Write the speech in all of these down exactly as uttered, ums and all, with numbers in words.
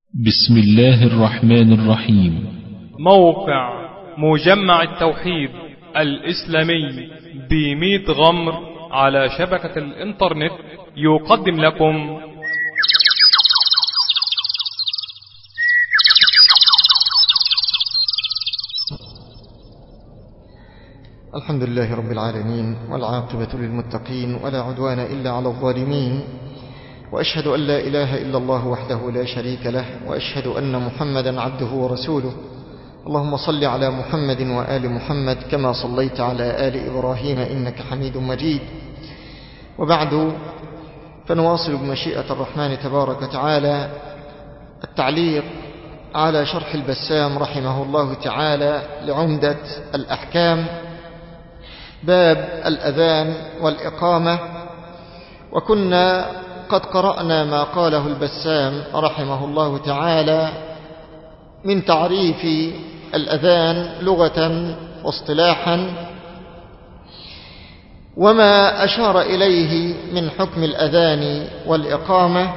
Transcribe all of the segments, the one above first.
بسم الله الرحمن الرحيم. موقع مجمع التوحيد الإسلامي بميت غمر على شبكة الإنترنت يقدم لكم الحمد لله رب العالمين، والعاقبة للمتقين، ولا عدوان إلا على الظالمين، وأشهد أن لا إله إلا الله وحده لا شريك له، وأشهد أن محمدا عبده ورسوله. اللهم صل على محمد وآل محمد كما صليت على آل إبراهيم إنك حميد مجيد. وبعد، فنواصل بمشيئة الرحمن تبارك وتعالى التعليق على شرح البسام رحمه الله تعالى لعمدة الأحكام، باب الأذان والإقامة. وكنا قد قرأنا ما قاله البسام رحمه الله تعالى من تعريف الأذان لغة واصطلاحا، وما أشار إليه من حكم الأذان والإقامة.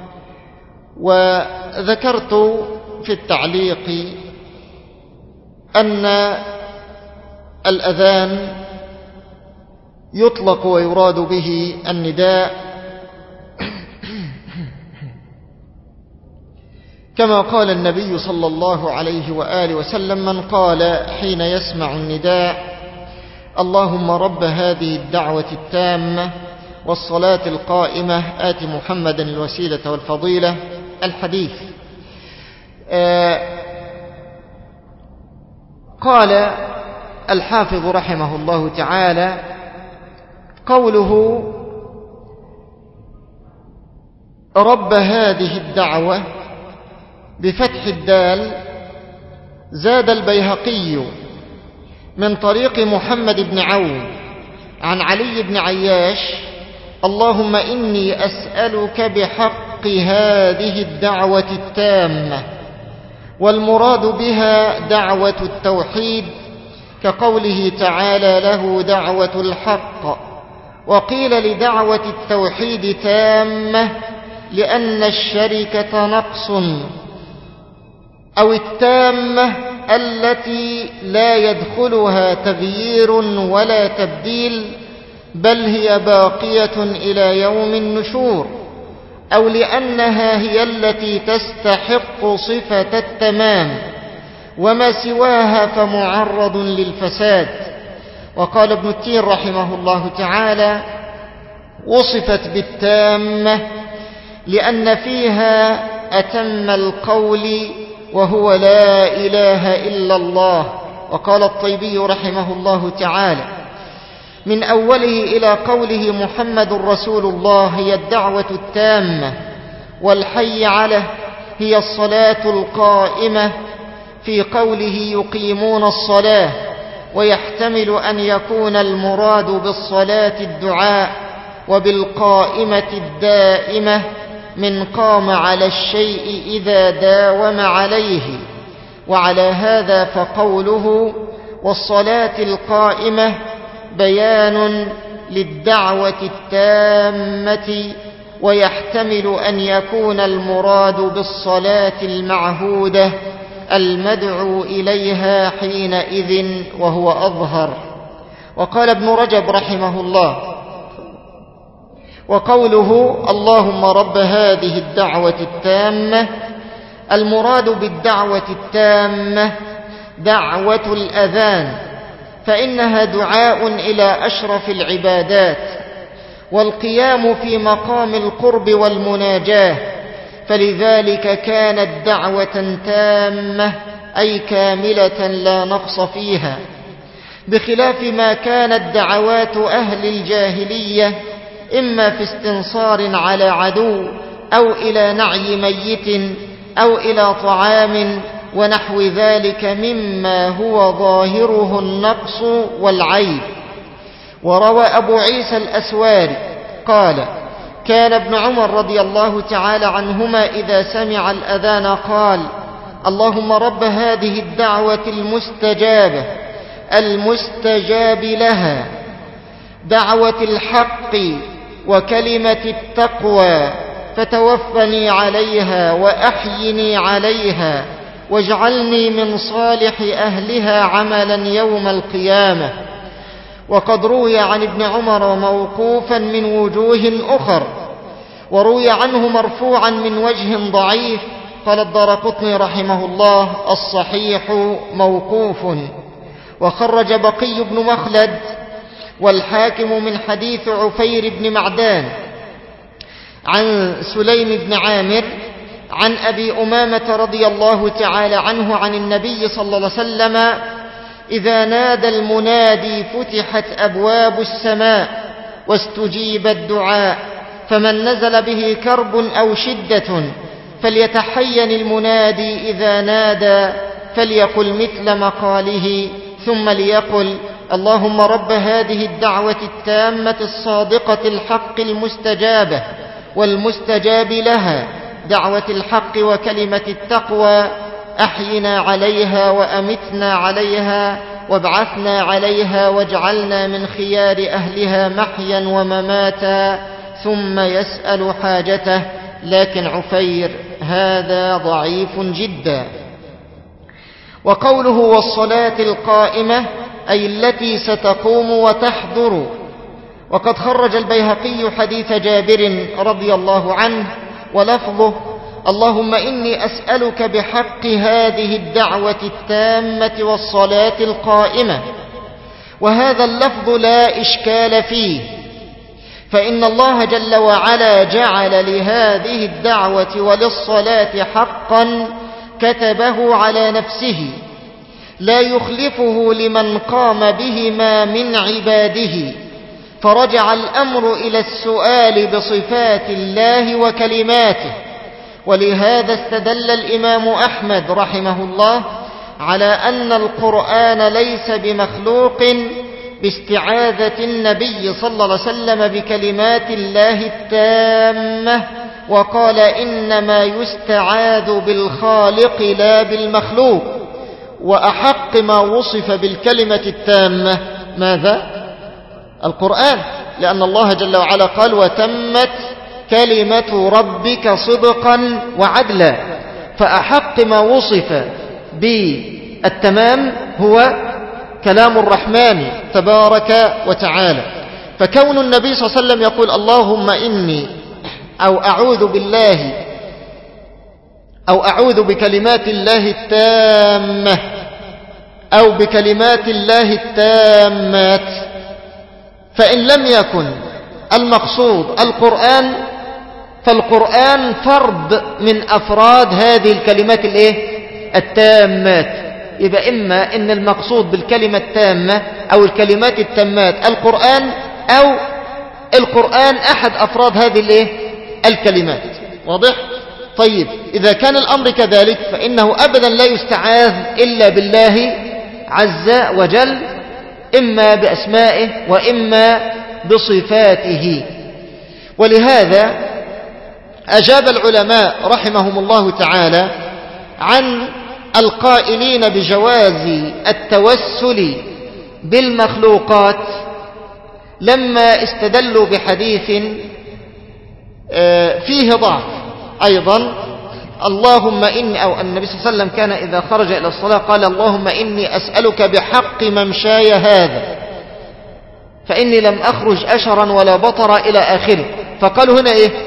وذكرت في التعليق أن الأذان يطلق ويراد به النداء، كما قال النبي صلى الله عليه وآله وسلم: من قال حين يسمع النداء اللهم رب هذه الدعوة التامة والصلاة القائمة آت محمدا الوسيلة والفضيلة. الحديث. آه قال الحافظ رحمه الله تعالى: قوله رب هذه الدعوة بفتح الدال، زاد البيهقي من طريق محمد بن عون عن علي بن عياش: اللهم إني أسألك بحق هذه الدعوة التامة، والمراد بها دعوة التوحيد، كقوله تعالى له دعوة الحق. وقيل لدعوة التوحيد تامة لأن الشركة نقص، أو التامة التي لا يدخلها تغيير ولا تبديل، بل هي باقية إلى يوم النشور، أو لأنها هي التي تستحق صفة التمام، وما سواها فمعرض للفساد. وقال ابن التين رحمه الله تعالى: وصفت بالتامة لأن فيها أتم القول وهو لا إله إلا الله. وقال الطيبي رحمه الله تعالى: من أوله إلى قوله محمد رسول الله هي الدعوة التامة، والحي عليه هي الصلاة القائمة، في قوله يقيمون الصلاة، ويحتمل أن يكون المراد بالصلاة الدعاء، وبالقائمة الدائمة من قام على الشيء إذا داوم عليه. وعلى هذا فقوله والصلاة القائمة بيان للدعوة التامة، ويحتمل أن يكون المراد بالصلاة المعهودة المدعو إليها حينئذ، وهو أظهر. وقال ابن رجب رحمه الله: وقوله اللهم رب هذه الدعوة التامة، المراد بالدعوة التامة دعوة الأذان، فإنها دعاء إلى أشرف العبادات، والقيام في مقام القرب والمناجاة، فلذلك كانت دعوة تامة أي كاملة لا نقص فيها، بخلاف ما كانت دعوات أهل الجاهلية إما في استنصار على عدو، أو إلى نعي ميت، أو إلى طعام ونحو ذلك مما هو ظاهره النقص والعيب. وروى أبو عيسى الأسواري قال: كان ابن عمر رضي الله تعالى عنهما إذا سمع الأذان قال: اللهم رب هذه الدعوة المستجابة المستجاب لها، دعوة الحق وكلمة التقوى فتوفني عليها وأحيني عليها واجعلني من صالح أهلها عملا يوم القيامة. وقد روي عن ابن عمر موقوفا من وجوه أخر، وروي عنه مرفوعا من وجه ضعيف. قال الدارقطني رحمه الله: الصحيح موقوف. وخرج بقي بن مخلد والحاكم من حديث عفير بن معدان عن سليم بن عامر عن أبي أمامة رضي الله تعالى عنه عن النبي صلى الله عليه وسلم: إذا نادى المنادي فتحت أبواب السماء واستجيب الدعاء، فمن نزل به كرب أو شدة فليتحين المنادي إذا نادى فليقل مثل مقاله، ثم ليقل: اللهم رب هذه الدعوة التامة الصادقة الحق المستجابة والمستجاب لها، دعوة الحق وكلمة التقوى، أحينا عليها وأمتنا عليها وابعثنا عليها واجعلنا من خيار أهلها محيا ومماتا. ثم يسأل حاجته. لكن عفير هذا ضعيف جدا. وقوله: والصلاة القائمة، أي التي ستقوم وتحضر. وقد خرج البيهقي حديث جابر رضي الله عنه ولفظه: اللهم إني أسألك بحق هذه الدعوة التامة والصلاة القائمة. وهذا اللفظ لا إشكال فيه، فإن الله جل وعلا جعل لهذه الدعوة وللصلاة حقا كتبه على نفسه لا يخلفه لمن قام بهما من عباده، فرجع الأمر إلى السؤال بصفات الله وكلماته. ولهذا استدل الإمام أحمد رحمه الله على أن القرآن ليس بمخلوق باستعاذة النبي صلى الله عليه وسلم بكلمات الله التامة، وقال: إنما يستعاذ بالخالق لا بالمخلوق. وأحق ما وصف بالكلمة التامة ماذا؟ القرآن، لأن الله جل وعلا قال: وتمت كلمة ربك صدقا وعدلا. فأحق ما وصف بالتمام هو كلام الرحمن تبارك وتعالى. فكون النبي صلى الله عليه وسلم يقول: اللهم إني أو أعوذ بالله أو أعوذ بكلمات الله التامة أو بكلمات الله التامات، فإن لم يكن المقصود القرآن فالقرآن فرد من أفراد هذه الكلمات الايه التامات. يبقى إما إن المقصود بالكلمة التامة أو الكلمات التامات القرآن، أو القرآن أحد أفراد هذه الايه الكلمات. واضح؟ طيب، إذا كان الأمر كذلك فإنه أبدا لا يستعاذ إلا بالله عز وجل، إما بأسمائه وإما بصفاته. ولهذا أجاب العلماء رحمهم الله تعالى عن القائلين بجواز التوسل بالمخلوقات لما استدلوا بحديث فيه ضعف أيضا: اللهم إني، أو النبي صلى الله عليه وسلم كان إذا خرج إلى الصلاة قال: اللهم إني أسألك بحق ممشاي هذا فإني لم أخرج أشرا ولا بطرا إلى آخره. فقالوا هنا إيه؟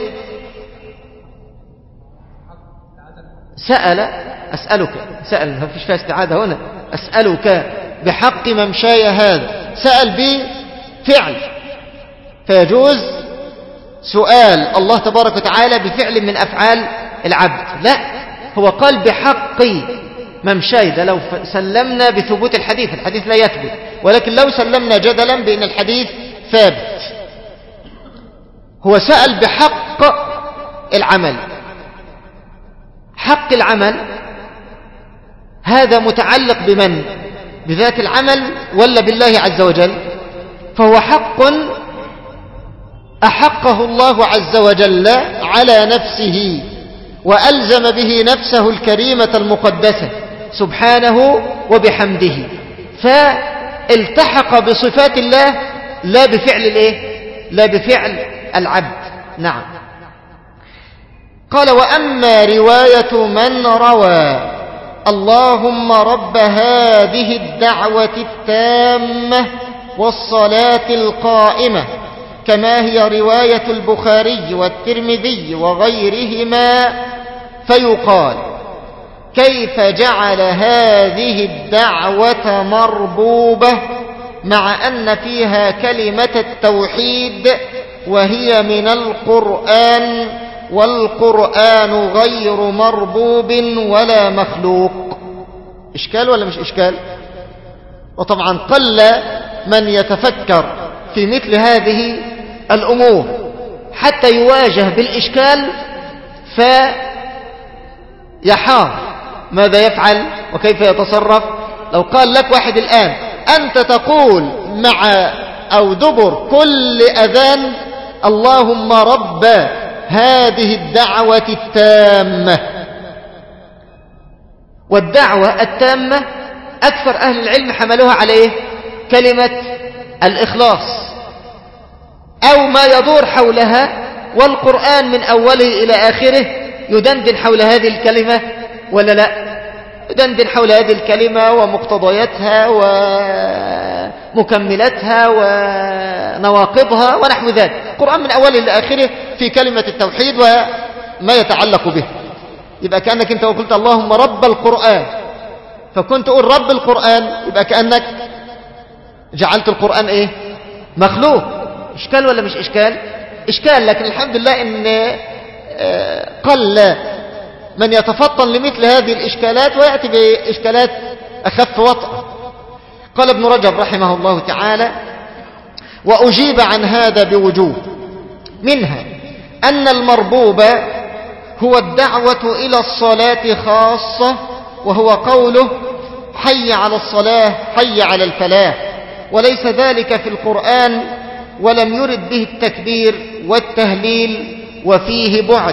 سأل أسألك، سأل، ما فيش فيها استعاذة هنا. أسألك بحق ممشاي هذا، سأل بفعل، فيجوز سؤال الله تبارك وتعالى بفعل من أفعال العبد. لا، هو قال بحق ممشاي. ده لو سلمنا بثبوت الحديث، الحديث لا يثبت، ولكن لو سلمنا جدلا بأن الحديث ثابت، هو سأل بحق العمل. حق العمل هذا متعلق بمن؟ بذات العمل ولا بالله عز وجل؟ فهو حق أحقه الله عز وجل على نفسه، وألزم به نفسه الكريمة المقدسة سبحانه وبحمده، فالتحق بصفات الله لا بفعل الايه؟ لا بفعل العبد. نعم. قال: وأما رواية من روى اللهم رب هذه الدعوة التامة والصلاة القائمة، كما هي رواية البخاري والترمذي وغيرهما، فيقال: كيف جعل هذه الدعوة مربوبة مع أن فيها كلمة التوحيد وهي من القرآن، والقرآن غير مربوب ولا مخلوق؟ إشكال ولا مش إشكال؟ وطبعا قل من يتفكر في مثل هذه الأمور حتى يواجه بالإشكال فيحار ماذا يفعل وكيف يتصرف. لو قال لك واحد الآن: أنت تقول مع أو دبر كل أذان اللهم رب هذه الدعوة التامة، والدعوة التامة أكثر أهل العلم حملوها عليه كلمة الإخلاص أو ما يدور حولها، والقرآن من أوله إلى آخره يدندن حول هذه الكلمة ولا لا؟ يدندن حول هذه الكلمة ومقتضياتها ومكملاتها ونواقضها ونحو ذلك. القرآن من أوله إلى آخره في كلمة التوحيد وما يتعلق به. يبقى كأنك أنت وقلت اللهم رب القرآن، فكنت تقول رب القرآن، يبقى كأنك جعلت القرآن إيه؟ مخلوق. إشكال ولا مش إشكال؟ إشكال. لكن الحمد لله إن قل من يتفطن لمثل هذه الإشكالات ويأتي بإشكالات أخف وطأ. قال ابن رجب رحمه الله تعالى: وأجيب عن هذا بوجوه، منها أن المربوب هو الدعوة إلى الصلاة خاصة، وهو قوله حي على الصلاة حي على الفلاح، وليس ذلك في القرآن، ولم يرد به التكبير والتهليل، وفيه بعد.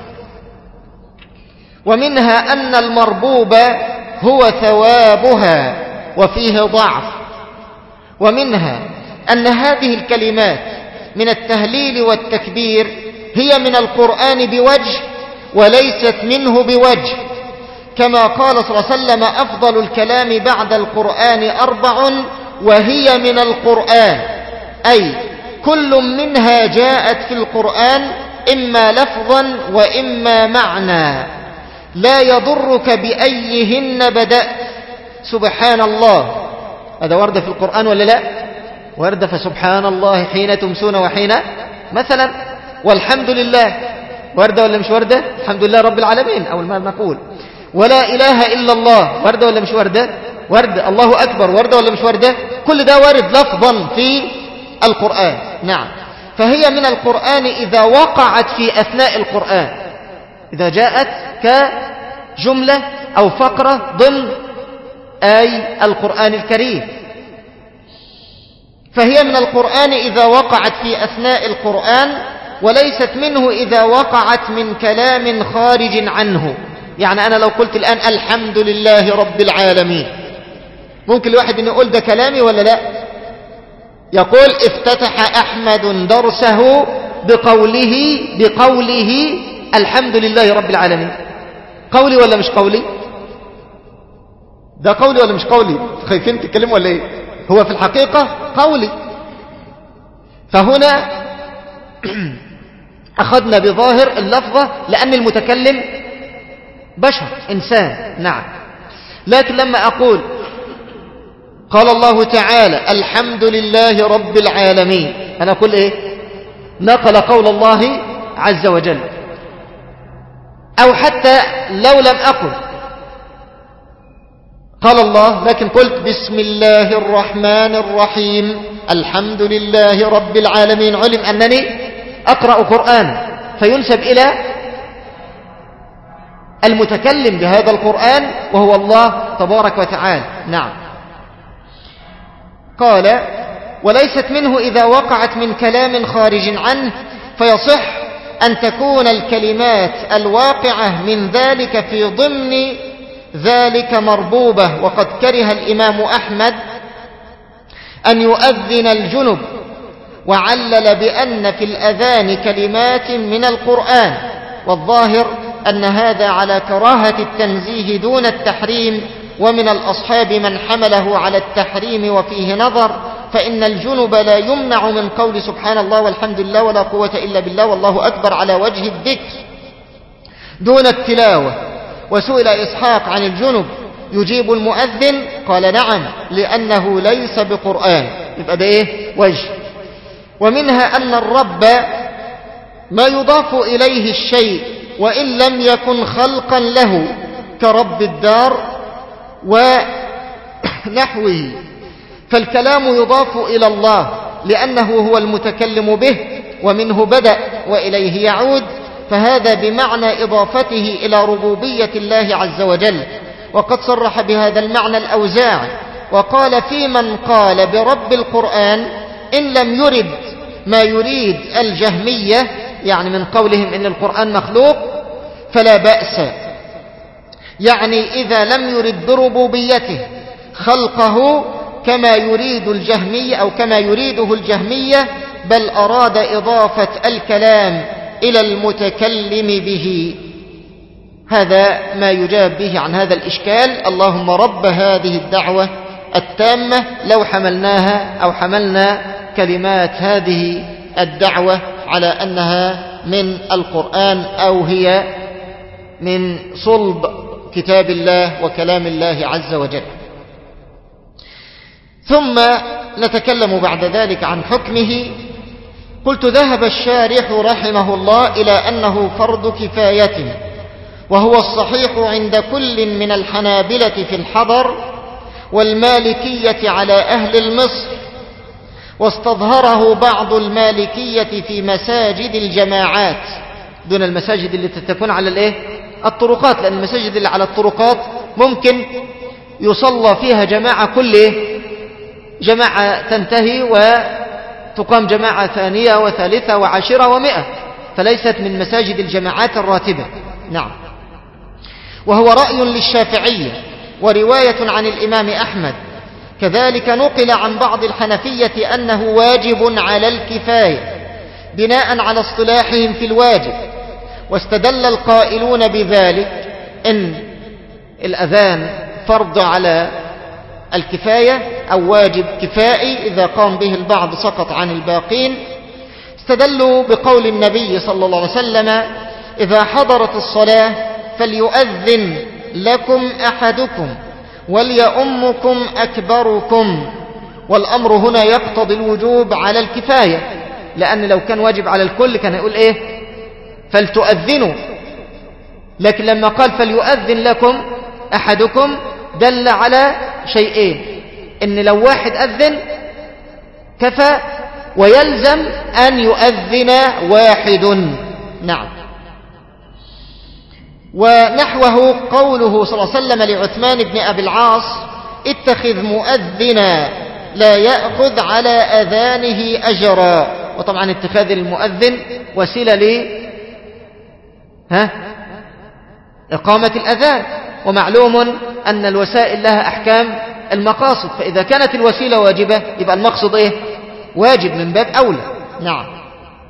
ومنها أن المربوب هو ثوابها، وفيه ضعف. ومنها أن هذه الكلمات من التهليل والتكبير هي من القرآن بوجه وليست منه بوجه، كما قال صلى الله عليه وسلم: أفضل الكلام بعد القرآن أربع وهي من القرآن، أي كل منها جاءت في القرآن إما لفظا وإما معنى، لا يضرك بأيهن بدأت. سبحان الله، هذا ورد في القرآن ولا لا؟ ورد: فسبحان الله حين تمسون وحين مثلا. والحمد لله ورد ولا مش ورد؟ الحمد لله رب العالمين أول ما نقول. ولا إله إلا الله ورد ولا مش ورد؟ ورد. الله أكبر ورد ولا مش ورد؟ كل ده وارد لفظا في القرآن. نعم، فهي من القرآن إذا وقعت في أثناء القرآن، إذا جاءت كجملة أو فقرة ضمن آي القرآن الكريم، فهي من القرآن إذا وقعت في أثناء القرآن، وليست منه إذا وقعت من كلام خارج عنه. يعني أنا لو قلت الآن الحمد لله رب العالمين، ممكن الواحد أن يقول ده كلامي ولا لا؟ يقول: افتتح أحمد درسه بقوله بقوله الحمد لله رب العالمين. قولي ولا مش قولي؟ ده قولي ولا مش قولي؟ خايفين تتكلموا ولا ايه؟ هو في الحقيقة قولي. فهنا أخذنا بظاهر اللفظة لأن المتكلم بشر إنسان. نعم، لكن لما أقول قال الله تعالى الحمد لله رب العالمين، أنا أقول إيه؟ نقل قول الله عز وجل. أو حتى لو لم أقل قال الله لكن قلت بسم الله الرحمن الرحيم الحمد لله رب العالمين، علم أنني أقرأ قرآن، فينسب إلى المتكلم بهذا القرآن وهو الله تبارك وتعالى. نعم. قال: وليست منه إذا وقعت من كلام خارج عنه، فيصح أن تكون الكلمات الواقعة من ذلك في ضمن ذلك مربوبة. وقد كره الإمام أحمد أن يؤذن الجنب، وعلل بأن في الأذان كلمات من القرآن، والظاهر أن هذا على كراهة التنزيه دون التحريم، ومن الأصحاب من حمله على التحريم وفيه نظر، فإن الجنب لا يمنع من قول سبحان الله والحمد لله ولا قوة إلا بالله والله أكبر على وجه الذكر دون التلاوة. وسئل إسحاق عن الجنب يجيب المؤذن، قال نعم لأنه ليس بقرآن، يبقى ده إيه؟ وجه. ومنها أن الرب ما يضاف إليه الشيء وإن لم يكن خلقا له كرب الدار ونحوه، فالكلام يضاف إلى الله لأنه هو المتكلم به ومنه بدأ وإليه يعود، فهذا بمعنى إضافته إلى ربوبية الله عز وجل. وقد صرح بهذا المعنى الأوزاعي وقال في من قال برب القرآن إن لم يرد ما يريد الجهمية، يعني من قولهم إن القرآن مخلوق، فلا بأس، يعني إذا لم يرد بربوبيته خلقه كما يريد الجهمية أو كما يريده الجهمية، بل أراد إضافة الكلام إلى المتكلم به. هذا ما يجاب به عن هذا الإشكال. اللهم رب هذه الدعوة التامة، لو حملناها أو حملنا كلمات هذه الدعوة على أنها من القرآن أو هي من صلب كتاب الله وكلام الله عز وجل. ثم نتكلم بعد ذلك عن حكمه. قلت ذهب الشارح رحمه الله إلى أنه فرض كفاية، وهو الصحيح عند كل من الحنابلة في الحضر والمالكية على أهل المصر، واستظهره بعض المالكية في مساجد الجماعات دون المساجد اللي تكون على الايه الطرقات، لأن المساجد اللي على الطرقات ممكن يصلى فيها جماعة، كل جماعة تنتهي وتقام جماعة ثانية وثالثة وعاشرة ومئة، فليست من مساجد الجماعات الراتبة. نعم. وهو رأي للشافعية ورواية عن الإمام أحمد. كذلك نقل عن بعض الحنفية أنه واجب على الكفاية بناء على اصطلاحهم في الواجب، واستدل القائلون بذلك إن الأذان فرض على الكفاية أو واجب كفائي، إذا قام به البعض سقط عن الباقين. استدلوا بقول النبي صلى الله عليه وسلم إذا حضرت الصلاة فليؤذن لكم أحدكم وليؤمكم أكبركم، والأمر هنا يقتضي الوجوب على الكفاية، لأن لو كان واجب على الكل كان يقول إيه فلتؤذنوا، لكن لما قال فليؤذن لكم أحدكم دل على شيئين، إن لو واحد أذن كفى، ويلزم أن يؤذن واحد. نعم. ونحوه قوله صلى الله عليه وسلم لعثمان بن أبي العاص اتخذ مؤذنا لا يأخذ على أذانه أجرا. وطبعا اتخاذ المؤذن وسيلة ل ها إقامة الأذان، ومعلوم أن الوسائل لها أحكام المقاصد، فإذا كانت الوسيلة واجبة يبقى المقصد إيه واجب من باب أولى. نعم.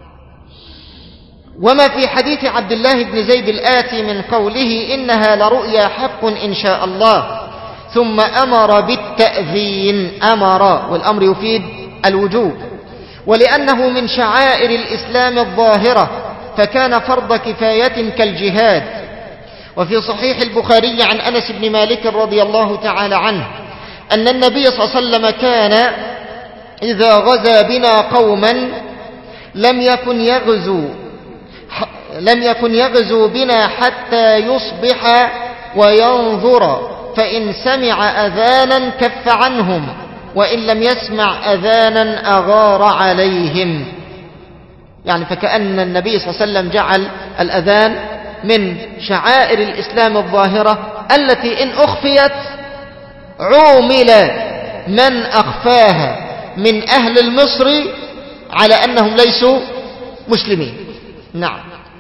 وما في حديث عبد الله بن زيد الآتي من قوله إنها لرؤيا حق إن شاء الله، ثم أمر بالتأذين، أمر والأمر يفيد الوجوب، ولأنه من شعائر الإسلام الظاهرة فكان فرض كفاية كالجهاد. وفي صحيح البخاري عن أنس بن مالك رضي الله تعالى عنه أن النبي صلى الله عليه وسلم كان إذا غزا بنا قوما لم يكن يغزو لم يكن يغزو بنا حتى يصبح وينظر، فإن سمع أذانا كف عنهم، وإن لم يسمع أذانا أغار عليهم. يعني فكأن النبي صلى الله عليه وسلم جعل الأذان من شعائر الإسلام الظاهرة التي إن أخفيت عومل من أخفاها من أهل المصر على أنهم ليسوا مسلمين. نعم.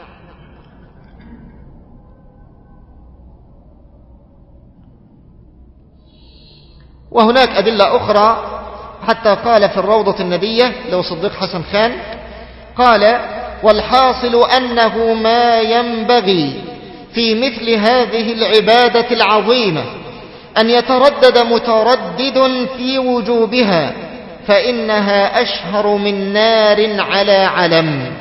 وهناك أدلة أخرى، حتى قال في الروضة الندية لو صديق حسن خان قال والحاصل أنه ما ينبغي في مثل هذه العبادة العظيمة أن يتردد متردد في وجوبها، فإنها أشهر من نار على علم.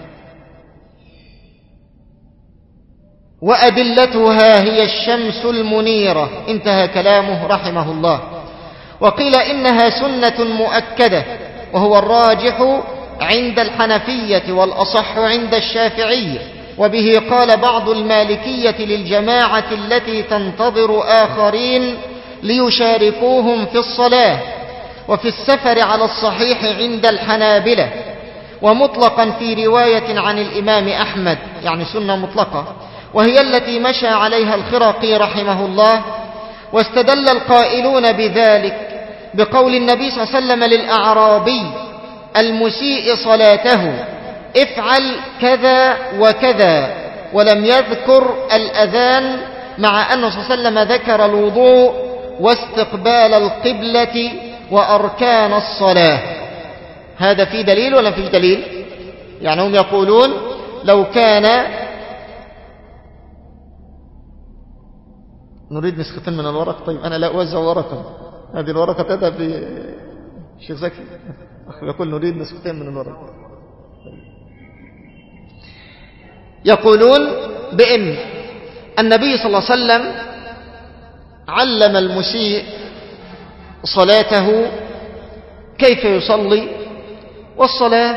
وأدلتها هي الشمس المنيرة. انتهى كلامه رحمه الله. وقيل إنها سنة مؤكدة، وهو الراجح عند الحنفية والأصح عند الشافعية، وبه قال بعض المالكية للجماعة التي تنتظر آخرين ليشاركوهم في الصلاة، وفي السفر على الصحيح عند الحنابلة، ومطلقا في رواية عن الإمام أحمد، يعني سنة مطلقة، وهي التي مشى عليها الخرقي رحمه الله. واستدل القائلون بذلك بقول النبي صلى الله عليه وسلم للأعرابي المسيء صلاته: افعل كذا وكذا، ولم يذكر الأذان، مع أنه صلى الله عليه وسلم ذكر الوضوء واستقبال القبلة وأركان الصلاة. هذا في دليل ولا في دليل؟ يعني هم يقولون لو كان نريد نسختين من الورق. طيب أنا لا أوزع ورقا، هذه الورقة تذهب للشيخ زكي. يقول نريد نسختين من الورق. يقولون بأن النبي صلى الله عليه وسلم علم المسيء صلاته كيف يصلي، والصلاة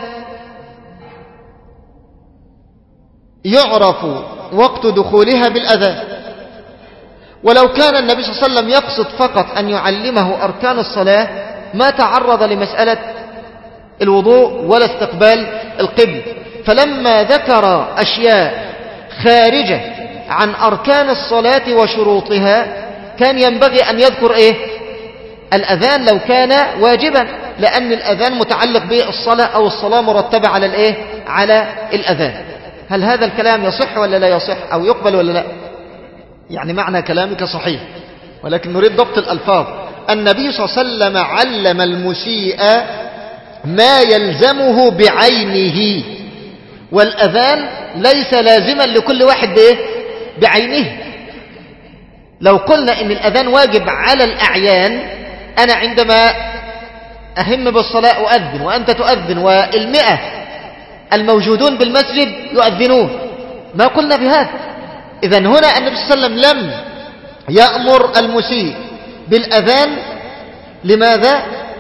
يعرف وقت دخولها بالأذان. ولو كان النبي صلى الله عليه وسلم يقصد فقط أن يعلمه أركان الصلاة ما تعرض لمسألة الوضوء ولا استقبال القبل. فلما ذكر أشياء خارجة عن أركان الصلاة وشروطها كان ينبغي أن يذكر إيه؟ الأذان لو كان واجبا، لأن الأذان متعلق بالصلاة، أو الصلاة مرتبة على الإيه؟ على الأذان. هل هذا الكلام يصح ولا لا يصح، أو يقبل ولا لا؟ يعني معنى كلامك صحيح، ولكن نريد ضبط الألفاظ. النبي صلى الله عليه وسلم علم المسيء ما يلزمه بعينه، والأذان ليس لازما لكل واحد بإيه؟ بعينه. لو قلنا إن الأذان واجب على الأعيان، أنا عندما أهم بالصلاة أؤذن وأنت تؤذن والمئة الموجودون بالمسجد يؤذنون، ما قلنا بهذا. إذن هنا النبي صلى الله عليه وسلم لم يأمر المسيء بالأذان. لماذا؟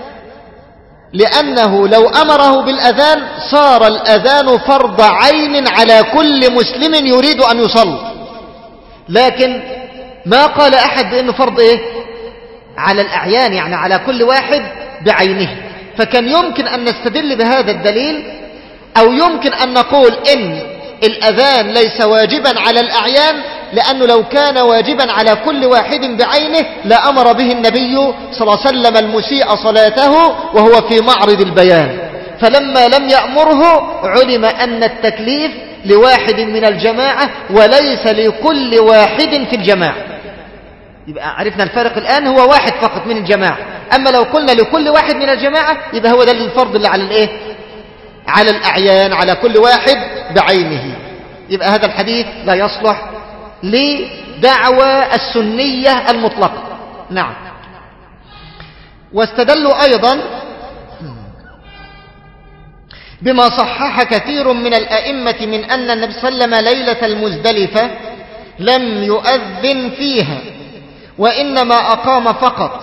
لأنه لو أمره بالأذان صار الأذان فرض عين على كل مسلم يريد أن يصلي، لكن ما قال أحد بأنه فرض إيه؟ على الأعيان، يعني على كل واحد بعينه. فكان يمكن أن نستدل بهذا الدليل، أو يمكن أن نقول إن الأذان ليس واجبا على الأعيان، لأنه لو كان واجبا على كل واحد بعينه لأمر به النبي صلى الله عليه وسلم المسيء صلاته وهو في معرض البيان. فلما لم يأمره علم أن التكليف لواحد من الجماعة وليس لكل واحد في الجماعة. يبقى عرفنا الفارق الآن، هو واحد فقط من الجماعة. أما لو قلنا لكل واحد من الجماعة يبقى هو ده الفرض اللي على الإيه؟ على الأعيان، على كل واحد بعينه. يبقى هذا الحديث لا يصلح لدعوى السنية المطلقة. نعم. واستدلوا أيضا بما صحح كثير من الأئمة من أن النبي صلى الله عليه وسلم ليلة المزدلفة لم يؤذن فيها، وإنما أقام فقط.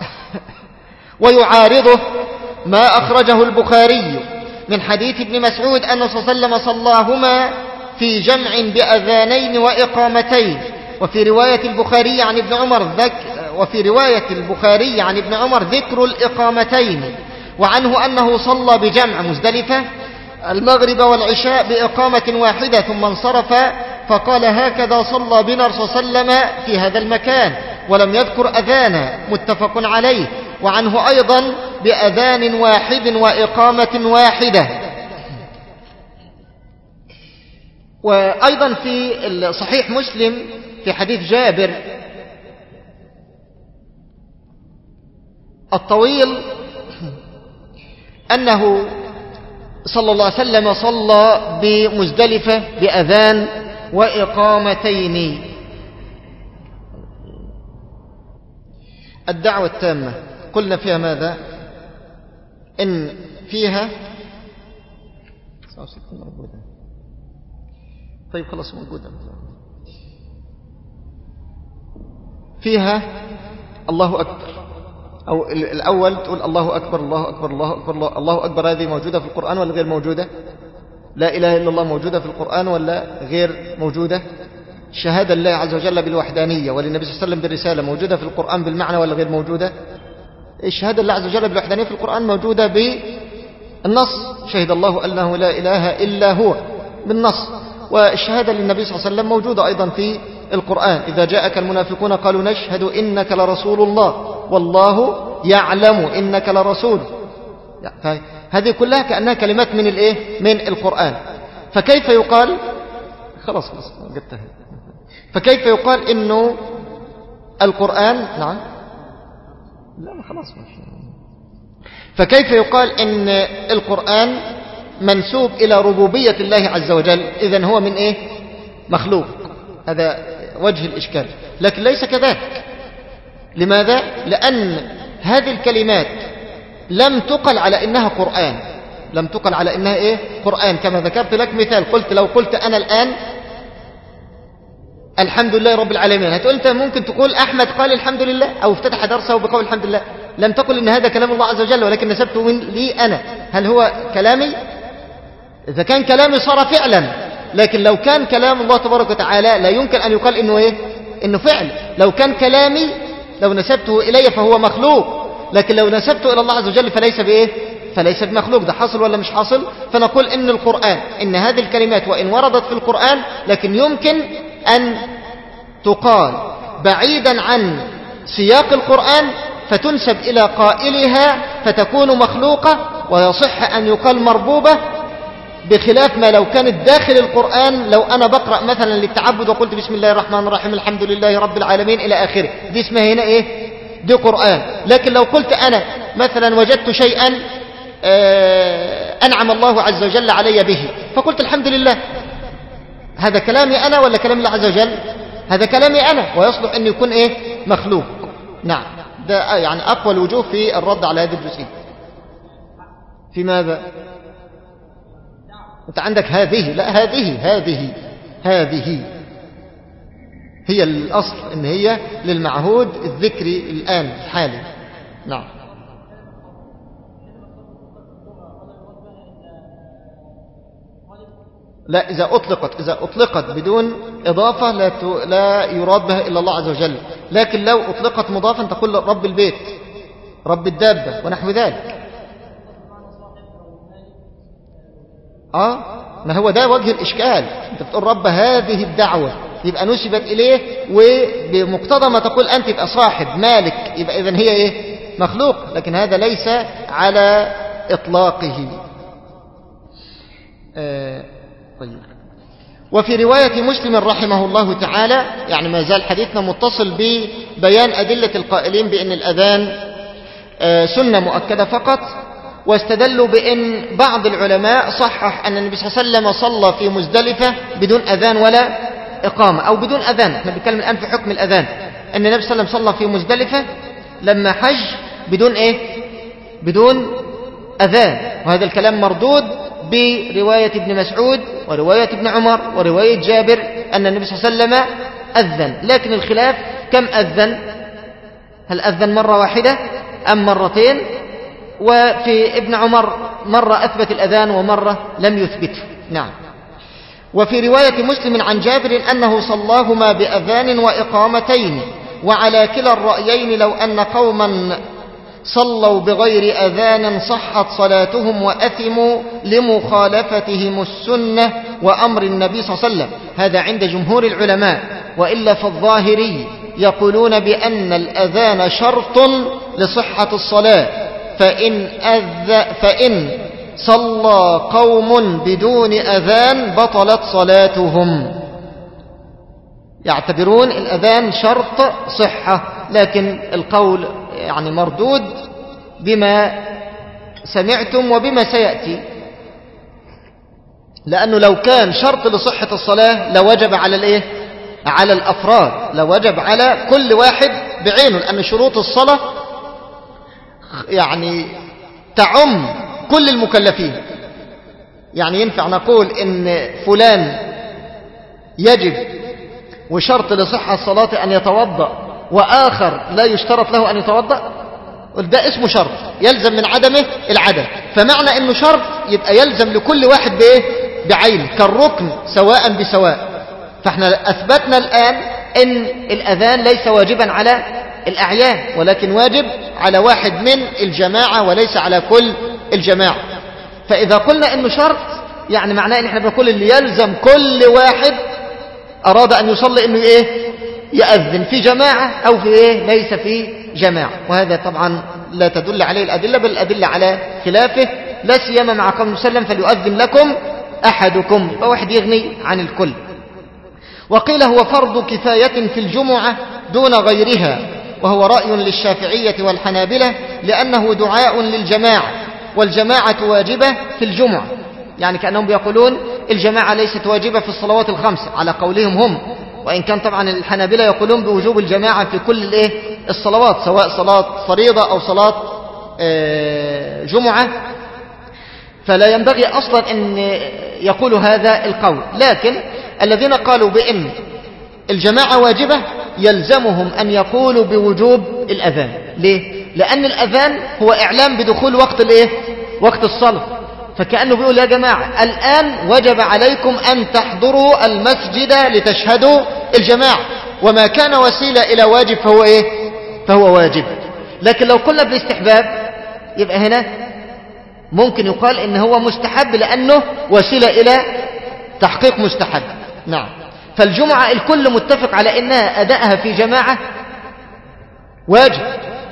ويعارضه ما أخرجه البخاري من حديث ابن مسعود أنه صلى الله عليه وسلم صلاهما في جمع بأذانين وإقامتين. وفي رواية البخاري عن ابن عمر ذك وفي رواية البخاري عن ابن عمر ذكر الإقامتين، وعنه أنه صلى بجمع مزدلفة المغرب والعشاء بإقامة واحدة ثم انصرف، فقال هكذا صلى بنا الرسول صلى الله عليه وسلم في هذا المكان، ولم يذكر أذانا، متفق عليه. وعنه أيضا بأذان واحد وإقامة واحدة. وأيضا في صحيح مسلم في حديث جابر الطويل أنه صلى الله عليه وسلم صلى بمزدلفة بأذان وإقامتين. الدعوة التامة قلنا فيها ماذا؟ إن فيها طيب خلاص موجودة. فيها الله أكبر، أو الأول تقول الله أكبر الله أكبر الله أكبر الله أكبر. هذه موجودة في القرآن ولا غير موجودة؟ لا إله إلا الله موجودة في القرآن ولا غير موجودة؟ شهادة الله عز وجل بالوحدانية وللنبي صلى الله عليه وسلم بالرسالة موجودة في القرآن بالمعنى ولا غير موجودة؟ الشهادة الله عز وجل بالوحدانية في القرآن موجودة بالنص، شهد الله أنه لا إله إلا هو بالنص. والشهادة للنبي صلى الله عليه وسلم موجودة أيضا في القرآن، إذا جاءك المنافقون قالوا نشهد إنك لرسول الله والله يعلم إنك لرسول. هذه كلها كأنها كلمات من الإيه؟ من القرآن. فكيف يقال خلاص خلاص قلتها. فكيف يقال إنه القرآن نعم لا خلاص ماشي. فكيف يقال إن القرآن منسوب إلى ربوبية الله عز وجل إذن هو من إيه؟ مخلوق. هذا وجه الإشكال، لكن ليس كذلك. لماذا؟ لأن هذه الكلمات لم تقل على إنها قرآن، لم تقل على إنها إيه؟ قرآن. كما ذكرت لك مثال، قلت لو قلت أنا الآن الحمد لله رب العالمين، هتقول أنت ممكن تقول أحمد قال الحمد لله أو افتتح درسه بقول الحمد لله. لم تقل إن هذا كلام الله عز وجل، ولكن نسبته من لي أنا. هل هو كلامي؟ إذا كان كلامي صار فعلا، لكن لو كان كلام الله تبارك وتعالى لا يمكن أن يقال إنه إيه؟ إنه فعل. لو كان كلامي لو نسبته إلي فهو مخلوق، لكن لو نسبته إلى الله عز وجل فليس بإيه؟ فليس بمخلوق. ده حاصل ولا مش حاصل؟ فنقول إن القرآن إن هذه الكلمات وإن وردت في القرآن لكن يمكن أن تقال بعيدا عن سياق القرآن فتنسب إلى قائلها فتكون مخلوقة، ويصح أن يقال مربوبة، بخلاف ما لو كانت داخل القرآن. لو أنا بقرأ مثلا للتعبد وقلت بسم الله الرحمن الرحيم الحمد لله رب العالمين إلى آخره، دي اسمها هنا إيه؟ دي قرآن. لكن لو قلت أنا مثلا وجدت شيئا أنعم الله عز وجل علي به فقلت الحمد لله، هذا كلامي أنا ولا كلام الله عز وجل؟ هذا كلامي أنا، ويصلح أن يكون إيه؟ مخلوق. نعم، ده يعني أقوى الوجوه في الرد على هذه الجزئية. في ماذا؟ أنت عندك هذه، لا هذه هذه هذه هي الأصل، إن هي للمعهود الذكري الآن الحالي. نعم. لا، إذا أطلقت إذا أطلقت بدون إضافة لا لا يراد بها إلا الله عز وجل، لكن لو أطلقت مضافا تقول رب البيت رب الدابة ونحو ذلك. آه ما هو ده وجه الإشكال. أنت بتقول رب هذه الدعوة يبقى نسبت إليه، وبمقتضى ما تقول أنت يبقى صاحب مالك، يبقى إذن هي إيه؟ مخلوق. لكن هذا ليس على إطلاقه. آه طيب. وفي رواية مسلم رحمه الله تعالى، يعني ما زال حديثنا متصل ببيان أدلة القائلين بأن الأذان آه سنة مؤكدة فقط، واستدلوا بأن بعض العلماء صحح أن النبي صلى الله عليه وسلم صلى في مزدلفة بدون أذان ولا إقامة، أو بدون أذان. احنا بنتكلم الآن في حكم الأذان، أن النبي صلى الله عليه وسلم صلى في مزدلفة لما حج بدون إيه؟ بدون أذان. وهذا الكلام مردود برواية ابن مسعود ورواية ابن عمر ورواية جابر أن النبي صلى الله عليه وسلم أذن. لكن الخلاف كم أذن؟ هل أذن مرة واحدة أم مرتين؟ وفي ابن عمر مرة أثبت الأذان ومرة لم يثبته. نعم. وفي رواية مسلم عن جابر أنه صلاهما بأذان وإقامتين، وعلى كلا الرأيين لو أن قوما صلوا بغير أذان صحت صلاتهم وأثموا لمخالفتهم السنة وأمر النبي صلى الله عليه وسلم. هذا عند جمهور العلماء، وإلا فالظاهري يقولون بأن الأذان شرط لصحة الصلاة، فإن, أذ فإن صلى قوم بدون أذان بطلت صلاتهم. يعتبرون الأذان شرط صحة، لكن القول يعني مردود بما سمعتم وبما سيأتي. لأنه لو كان شرط لصحة الصلاة لوجب على الإيه؟ على الأفراد، لوجب على كل واحد بعينه، لأن شروط الصلاة يعني تعم كل المكلفين. يعني ينفع نقول إن فلان يجب وشرط لصحة الصلاة أن يتوضأ وآخر لا يشترط له أن يتوضأ؟ ده اسمه شرط يلزم من عدمه العدم. فمعنى إنه شرط يبقى يلزم لكل واحد بإيه؟ بعينه، كالركن سواء بسواء. فاحنا أثبتنا الآن إن الأذان ليس واجبا على الأعيان، ولكن واجب على واحد من الجماعة وليس على كل الجماعة. فإذا قلنا إنه شرط يعني معناه إن احنا بنقول اللي يلزم كل واحد أراد أن يصلي إنه إيه؟ يأذن في جماعة أو في إيه؟ ليس في جماعة. وهذا طبعا لا تدل عليه الأدلة، بل الأدلة على خلافه، لا سيما مع قول وسلم فليؤذن لكم أحدكم، فواحد يغني عن الكل. وقيل هو فرض كفاية في الجمعة دون غيرها، وهو رأي للشافعية والحنابلة، لأنه دعاء للجماعة، والجماعة واجبة في الجمعة. يعني كأنهم بيقولون الجماعة ليست واجبة في الصلوات الخمس على قولهم هم، وإن كان طبعا الحنابلة يقولون بوجوب الجماعة في كل الإيه؟ الصلوات، سواء صلاة فريضة أو صلاة جمعة. فلا ينبغي أصلا أن يقولوا هذا القول. لكن الذين قالوا بأن الجماعة واجبة يلزمهم أن يقولوا بوجوب الأذان. ليه؟ لأن الأذان هو إعلام بدخول وقت الإيه؟ وقت الصلاة. فكأنه بيقول يا جماعة الآن وجب عليكم أن تحضروا المسجد لتشهدوا الجماعة، وما كان وسيلة إلى واجب فهو إيه؟ فهو واجب. لكن لو قلنا بالاستحباب يبقى هنا ممكن يقال إن هو مستحب لأنه وسيلة إلى تحقيق مستحب. نعم. فالجمعة الكل متفق على إنها أدائها في جماعة واجب،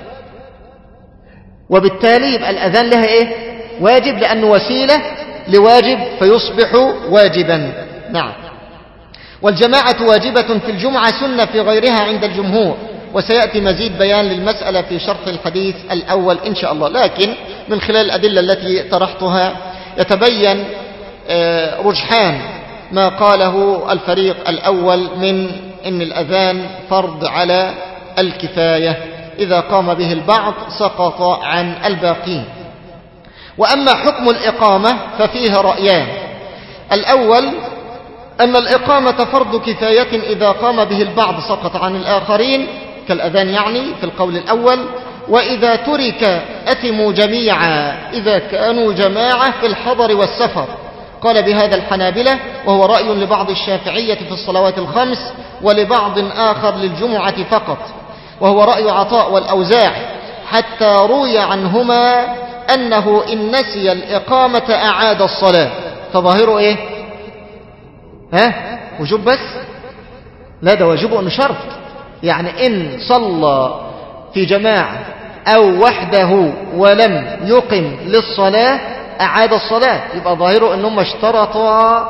وبالتالي يبقى الأذان لها إيه؟ واجب، لأنه وسيلة لواجب فيصبح واجبا. نعم. والجماعة واجبة في الجمعة، سنة في غيرها عند الجمهور، وسيأتي مزيد بيان للمسألة في شرح الحديث الأول إن شاء الله. لكن من خلال الأدلة التي طرحتها يتبين رجحان ما قاله الفريق الأول من إن الأذان فرض على الكفاية، إذا قام به البعض سقط عن الباقين. وأما حكم الإقامة ففيه رأيان. الأول أن الإقامة فرض كفاية، إذا قام به البعض سقط عن الآخرين كالأذان يعني في القول الأول. وإذا ترك أثموا جميعا إذا كانوا جماعة في الحضر والسفر. قال بهذا الحنابلة، وهو رأي لبعض الشافعية في الصلوات الخمس، ولبعض آخر للجمعة فقط، وهو رأي عطاء والأوزاع، حتى روي عنهما أنه إن نسي الإقامة أعاد الصلاة. فظاهره إيه؟ ها؟ وجوب بس؟ لا، ده واجبه أنه شرط. يعني إن صلى في جماعة أو وحده ولم يقم للصلاة أعاد الصلاة، يبقى ظاهره أنهم اشترطوا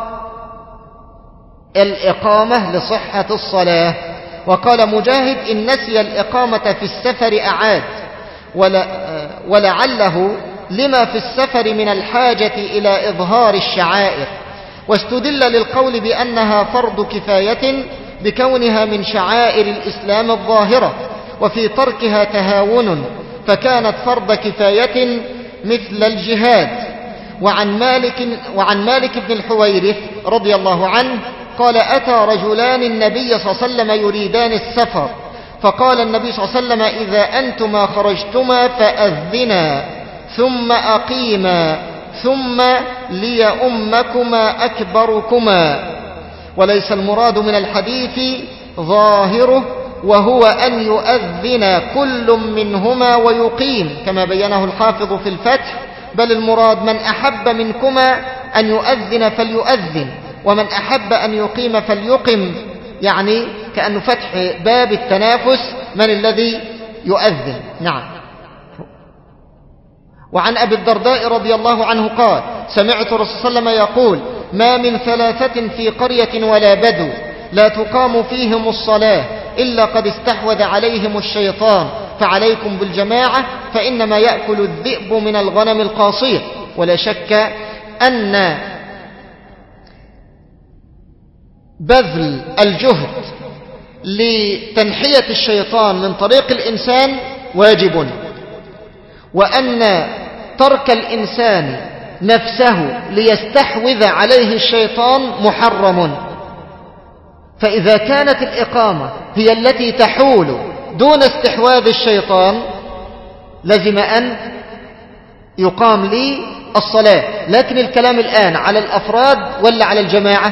الإقامة لصحة الصلاة. وقال مجاهد إن نسي الإقامة في السفر أعاد، ولعله لما في السفر من الحاجة إلى إظهار الشعائر. واستدل للقول بأنها فرض كفاية بكونها من شعائر الإسلام الظاهرة، وفي تركها تهاون، فكانت فرض كفاية مثل الجهاد. وعن مالك, وعن مالك بن الحويرث رضي الله عنه قال أتى رجلان النبي صلى الله عليه وسلم يريدان السفر، فقال النبي صلى الله عليه وسلم إذا أنتما خرجتما فأذنا ثم أقيما ثم ليؤمكما أكبركما. وليس المراد من الحديث ظاهره وهو أن يؤذن كل منهما ويقيم كما بينه الحافظ في الفتح، بل المراد من أحب منكما أن يؤذن فليؤذن، ومن أحب أن يقيم فليقم، يعني كأنه فتح باب التنافس من الذي يؤذن. نعم. وعن أبي الدرداء رضي الله عنه قال سمعت الرسول صلى الله عليه وسلم يقول ما من ثلاثة في قرية ولا بدو لا تقام فيهم الصلاة إلا قد استحوذ عليهم الشيطان، فعليكم بالجماعة فإنما يأكل الذئب من الغنم القاصير. ولا شك أن بذل الجهد لتنحية الشيطان من طريق الإنسان واجب، وأن ترك الإنسان نفسه ليستحوذ عليه الشيطان محرم. فإذا كانت الإقامة هي التي تحول دون استحواذ الشيطان لزم أن يقام لي الصلاة. لكن الكلام الآن على الأفراد ولا على الجماعة؟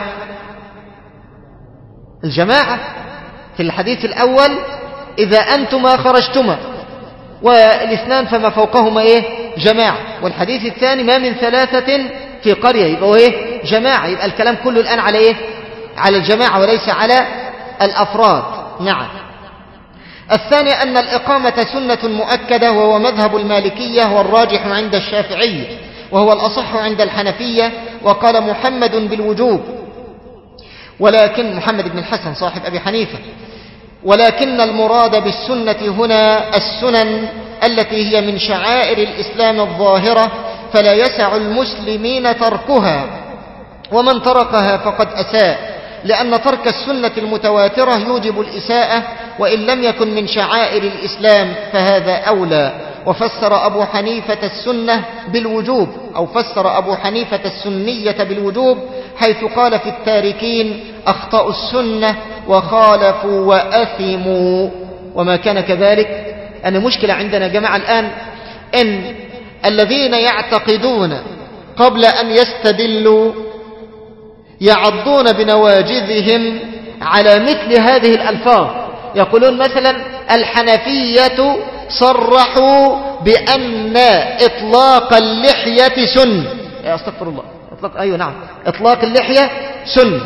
الجماعة. في الحديث الأول إذا أنتما خرجتما، والاثنان فما فوقهما إيه؟ جماعة. والحديث الثاني ما من ثلاثة في قرية، يبقى إيه؟ جماعة. يبقى الكلام كله الآن على إيه؟ على الجماعة وليس على الأفراد. نعم. الثاني أن الإقامة سنة مؤكدة، وهو مذهب المالكية والراجح عند الشافعي، وهو الأصح عند الحنفية، وقال محمد بالوجوب، ولكن محمد بن الحسن صاحب أبي حنيفة، ولكن المراد بالسنة هنا السنن التي هي من شعائر الإسلام الظاهرة، فلا يسع المسلمين تركها، ومن تركها فقد أساء، لأن ترك السنة المتواترة يوجب الإساءة، وإن لم يكن من شعائر الإسلام فهذا أولى. وفسر أبو حنيفة السنة بالوجوب، أو فسر أبو حنيفة السنية بالوجوب، حيث قال في التاركين أخطأوا السنة وخالفوا وأثموا، وما كان كذلك. أنا مشكلة عندنا جماعة الآن إن الذين يعتقدون قبل أن يستدلوا يعضون بنواجذهم على مثل هذه الألفاظ. يقولون مثلا الحنفية صرحوا بأن إطلاق اللحية سن. أستغفر الله. إطلاق أيوة نعم إطلاق اللحية سن.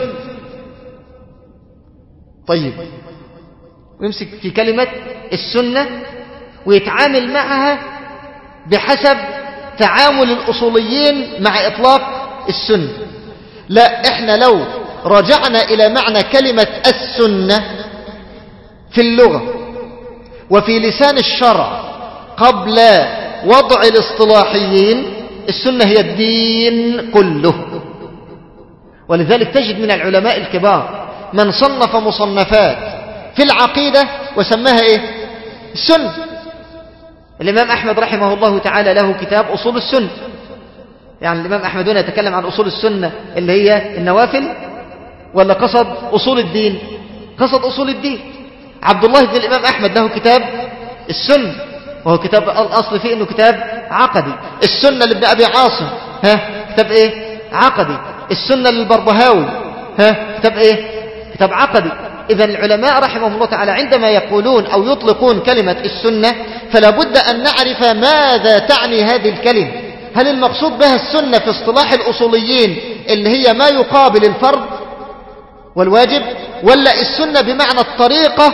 طيب، ويمسك في كلمة السنة ويتعامل معها بحسب تعامل الأصوليين مع إطلاق السنة. لا، إحنا لو رجعنا إلى معنى كلمة السنة في اللغة وفي لسان الشرع قبل وضع الاصطلاحيين، السنة هي الدين كله. ولذلك تجد من العلماء الكبار من صنف مصنفات في العقيدة وسماها إيه؟ السنة. الإمام أحمد رحمه الله تعالى له كتاب أصول السنة. يعني الإمام أحمد هنا يتكلم عن أصول السنة اللي هي النوافل، ولا قصد أصول الدين؟ قصد أصول الدين. عبد الله بن الإمام أحمد له كتاب السنة، وهو كتاب الأصل فيه أنه كتاب عقدي. السنة لابن أبي عاصم ها كتاب إيه؟ عقدي. السنة للبربهاوي ها كتاب إيه؟ كتاب عقدي. إذا العلماء رحمهم الله تعالى عندما يقولون أو يطلقون كلمة السنة فلا بد أن نعرف ماذا تعني هذه الكلمة. هل المقصود بها السنة في اصطلاح الأصوليين اللي هي ما يقابل الفرض والواجب، ولا السنة بمعنى الطريقة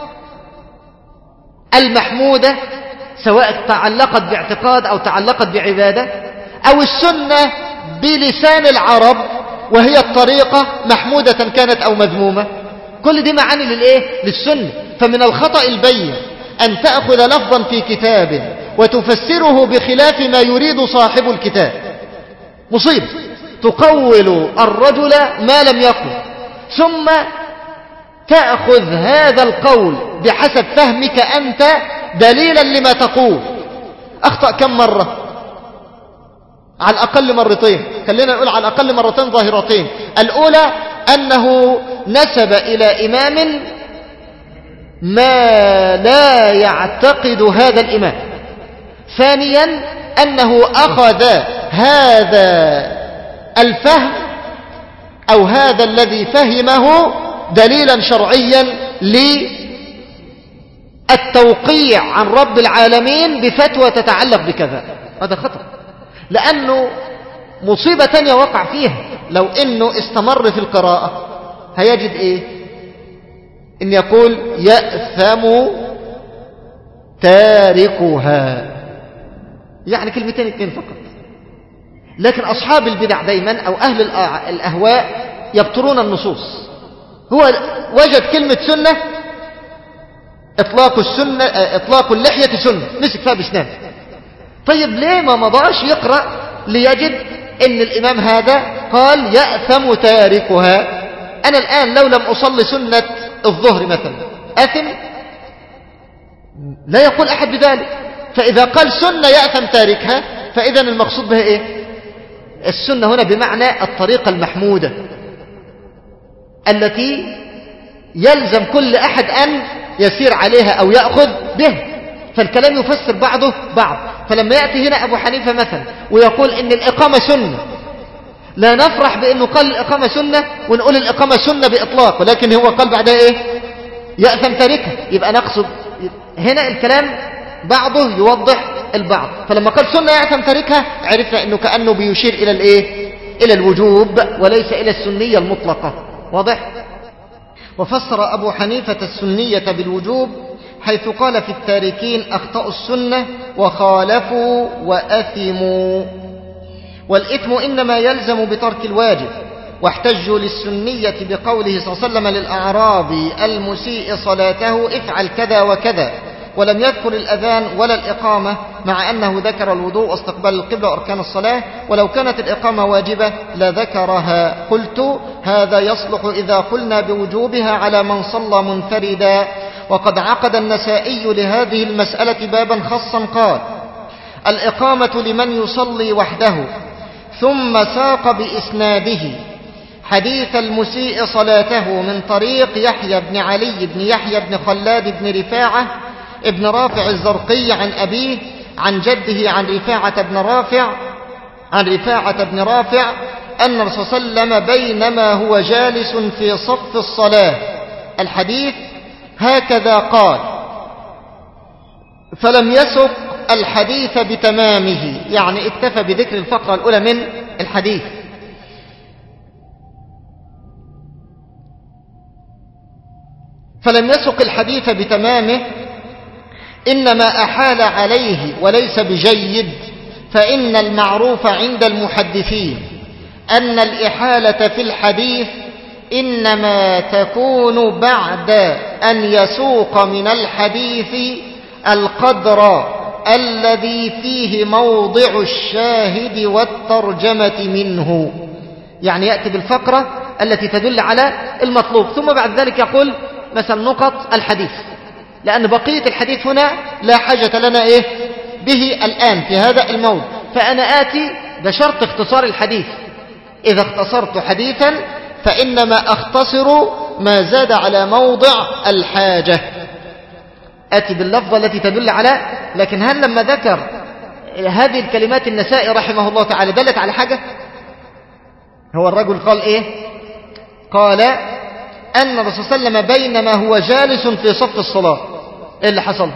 المحمودة سواء تعلقت باعتقاد أو تعلقت بعبادة، أو السنة بلسان العرب وهي الطريقة محمودة كانت أو مذمومة؟ كل دي معاني للإيه؟ للسنة. فمن الخطأ البين أن تأخذ لفظا في كتاب وتفسره بخلاف ما يريد صاحب الكتاب. مصيب. تقول الرجل ما لم يقل، ثم تأخذ هذا القول بحسب فهمك أنت دليلا لما تقول. أخطأ كم مرة؟ على الأقل مرتين. خلينا نقول على الأقل مرتين ظاهرتين. الأولى أنه نسب إلى إمام ما لا يعتقد هذا الإمام. ثانيا أنه أخذ هذا الفهم أو هذا الذي فهمه دليلا شرعيا للتوقيع عن رب العالمين بفتوى تتعلق بكذا. هذا خطأ، لأنه مصيبة تانية وقع فيها. لو إنه استمر في القراءة هيجد إيه؟ إن يقول يأثم تاركها، يعني كلمتين اثنين فقط. لكن أصحاب البدع دايما أو أهل الأهواء يبطرون النصوص. هو وجد كلمة سنة، إطلاق السنة إطلاق اللحية سنة، مسك فيها بسنان. طيب ليه ما مضاش يقرأ ليجد إن الإمام هذا قال يأثم تاركها؟ أنا الآن لو لم أصلي سنة الظهر مثلا آثم؟ لا يقول أحد بذلك. فإذا قال سنة يأثم تاركها فإذا المقصود بها إيه؟ السنة هنا بمعنى الطريقة المحمودة التي يلزم كل أحد أن يسير عليها أو يأخذ به. فالكلام يفسر بعضه بعض. فلما يأتي هنا أبو حنيفة مثلا ويقول إن الإقامة سنة، لا نفرح بأنه قال الإقامة سنة ونقول الإقامة سنة بإطلاق، ولكن هو قال بعدها إيه؟ يأثم تاركها. يبقى نقصد هنا الكلام بعضه يوضح البعض. فلما قال سنة يأثم تاركها عرفنا أنه كأنه بيشير إلى الإيه؟ إلى الوجوب وليس إلى السنية المطلقة. واضح؟ وفسر أبو حنيفة السنية بالوجوب حيث قال في التاركين أخطأوا السنة وخالفوا وأثموا، والإثم إنما يلزم بترك الواجب. واحتجوا للسنية بقوله صلى الله عليه وسلم للأعرابي المسيء صلاته افعل كذا وكذا، ولم يذكر الأذان ولا الإقامة، مع أنه ذكر الوضوء واستقبال القبلة وأركان الصلاة، ولو كانت الإقامة واجبة لذكرها. قلت هذا يصلح إذا قلنا بوجوبها على من صلى منفردا. وقد عقد النسائي لهذه المسألة بابا خاصا قال الإقامة لمن يصلي وحده، ثم ساق بإسناده حديث المسيء صلاته من طريق يحيى بن علي بن يحيى بن خلاد بن رفاعة ابن رافع الزرقي عن أبيه عن جده عن رفاعة بن رافع عن رفاعة بن رافع أن الرسول صلى الله عليه وسلم بينما هو جالس في صف الصلاة، الحديث هكذا قال، فلم يسق الحديث بتمامه، يعني اكتفى بذكر الفقرة الأولى من الحديث. فلم يسق الحديث بتمامه إنما أحال عليه وليس بجيد، فإن المعروف عند المحدثين أن الإحالة في الحديث إنما تكون بعد أن يسوق من الحديث القدر الذي فيه موضع الشاهد والترجمة منه، يعني يأتي بالفقرة التي تدل على المطلوب، ثم بعد ذلك يقول مثلا نقط الحديث، لأن بقية الحديث هنا لا حاجة لنا إيه به الآن في هذا الموضع. فأنا آتي بشرط اختصار الحديث، إذا اختصرت حديثا فإنما أختصر ما زاد على موضع الحاجة، آتي باللفظة التي تدل على. لكن هل لما ذكر هذه الكلمات النسائي رحمه الله تعالى دلت على حاجة؟ هو الرجل قال إيه؟ قال أن الرسول صلى الله عليه وسلم بينما هو جالس في صف الصلاة. إيه اللي حصل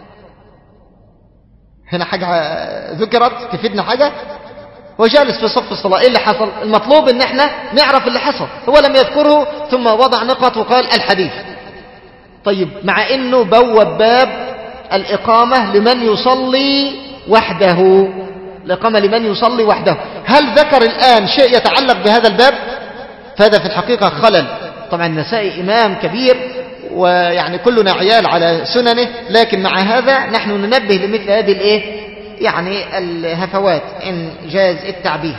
هنا؟ حاجة ذكرت تفيدنا حاجة؟ هو جالس في صف الصلاة، إيه اللي حصل؟ المطلوب إن احنا نعرف اللي حصل. هو لم يذكره ثم وضع نقط وقال الحديث. طيب مع إنه بوب باب الإقامة لمن يصلي وحده، الإقامة لمن يصلي وحده، هل ذكر الآن شيء يتعلق بهذا الباب؟ فهذا في الحقيقة خلل. طبعا النسائي إمام كبير ويعني كلنا عيال على سننه، لكن مع هذا نحن ننبه لمثل هذه الإيه؟ يعني الهفوات إن جاز التعبير.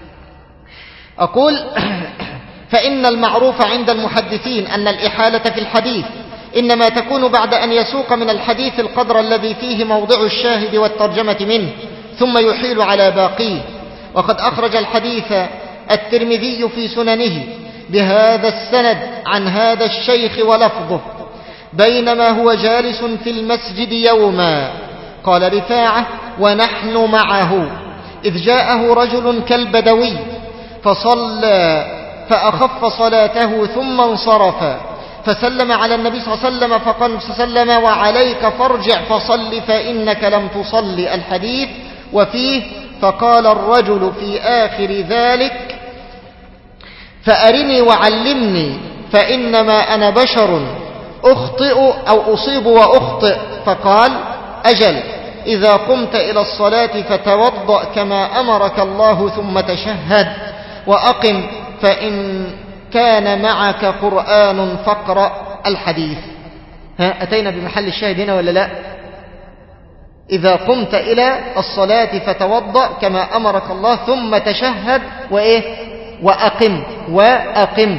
أقول فإن المعروف عند المحدثين أن الإحالة في الحديث إنما تكون بعد أن يسوق من الحديث القدر الذي فيه موضع الشاهد والترجمة منه ثم يحيل على باقيه. وقد أخرج الحديث الترمذي في سننه بهذا السند عن هذا الشيخ ولفظه بينما هو جالس في المسجد يوما، قال رفاعة ونحن معه، إذ جاءه رجل كالبدوي فصلى فأخف صلاته ثم انصرف فسلم على النبي صلى الله عليه وسلم فقال صلى الله عليه وسلم وعليك فارجع فصل فإنك لم تصلي، الحديث. وفيه فقال الرجل في آخر ذلك فأرني وعلمني فإنما أنا بشر أخطئ أو أصيب وأخطئ، فقال أجل إذا قمت إلى الصلاة فتوضأ كما أمرك الله ثم تشهد وأقم فإن كان معك قرآن فاقرأ، الحديث. ها أتينا بمحل الشاهد هنا ولا لا؟ إذا قمت إلى الصلاة فتوضأ كما أمرك الله ثم تشهد وإيه وأقم وأقم